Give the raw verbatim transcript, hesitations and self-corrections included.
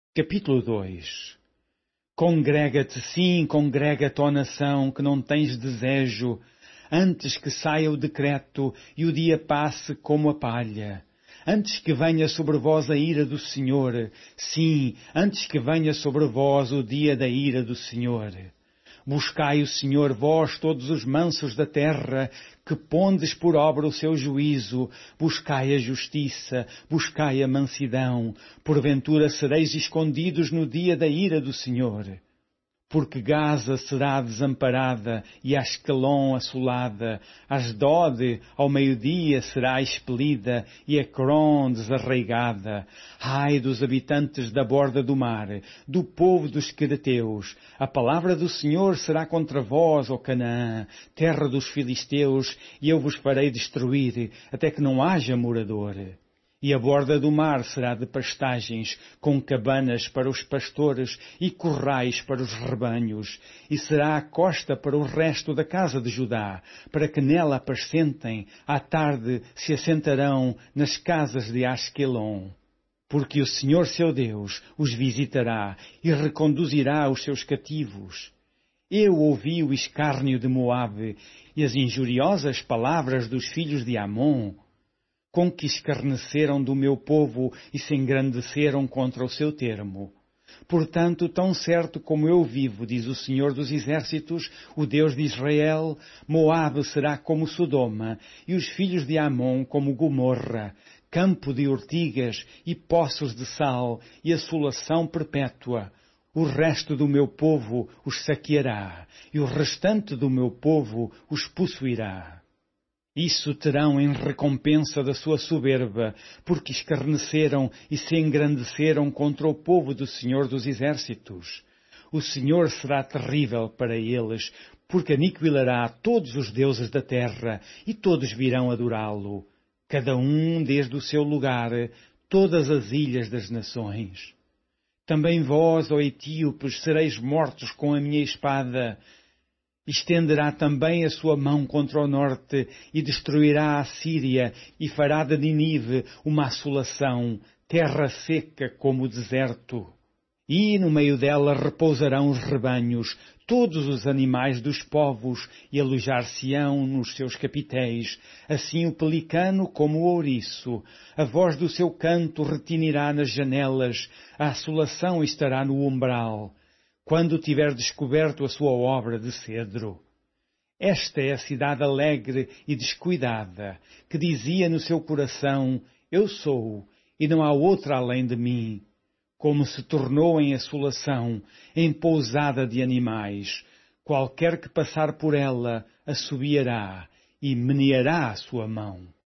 Capítulo dois. Congrega-te, sim, congrega-te, ó nação, que não tens desejo, antes que saia o decreto e o dia passe como a palha. Antes que venha sobre vós a ira do Senhor, sim, antes que venha sobre vós o dia da ira do Senhor. Buscai o Senhor, vós todos os mansos da terra, que pondes por obra o seu juízo, buscai a justiça, buscai a mansidão, porventura sereis escondidos no dia da ira do Senhor. Porque Gaza será desamparada e Asquelon assolada, Asdod ao meio-dia será expelida e Ecrón desarraigada. Ai dos habitantes da borda do mar, do povo dos quereteus, a palavra do Senhor será contra vós, ó Canaã, terra dos filisteus, e eu vos farei destruir, até que não haja morador. E a borda do mar será de pastagens, com cabanas para os pastores e currais para os rebanhos, e será a costa para o resto da casa de Judá, para que nela apacentem, à tarde se assentarão nas casas de Asquelon. Porque o Senhor seu Deus os visitará e reconduzirá os seus cativos. Eu ouvi o escárnio de Moabe e as injuriosas palavras dos filhos de Amon, com que escarneceram do meu povo e se engrandeceram contra o seu termo. Portanto, tão certo como eu vivo, diz o Senhor dos Exércitos, o Deus de Israel, Moabe será como Sodoma, e os filhos de Amon como Gomorra, campo de ortigas e poços de sal, e assolação perpétua. O resto do meu povo os saqueará, e o restante do meu povo os possuirá. Isso terão em recompensa da sua soberba, porque escarneceram e se engrandeceram contra o povo do Senhor dos Exércitos. O Senhor será terrível para eles, porque aniquilará todos os deuses da terra, e todos virão adorá-lo, cada um desde o seu lugar, todas as ilhas das nações. Também vós, ó etíopes, sereis mortos com a minha espada. Estenderá também a sua mão contra o norte e destruirá a Síria e fará de Ninive uma assolação, terra seca como o deserto. E no meio dela repousarão os rebanhos, todos os animais dos povos, e alojar-se-ão nos seus capitéis, assim o pelicano como o ouriço. A voz do seu canto retinirá nas janelas, a assolação estará no umbral, quando tiver descoberto a sua obra de cedro. Esta é a cidade alegre e descuidada, que dizia no seu coração, eu sou, e não há outra além de mim. Como se tornou em assolação, em pousada de animais, qualquer que passar por ela assobiará e meneará a sua mão.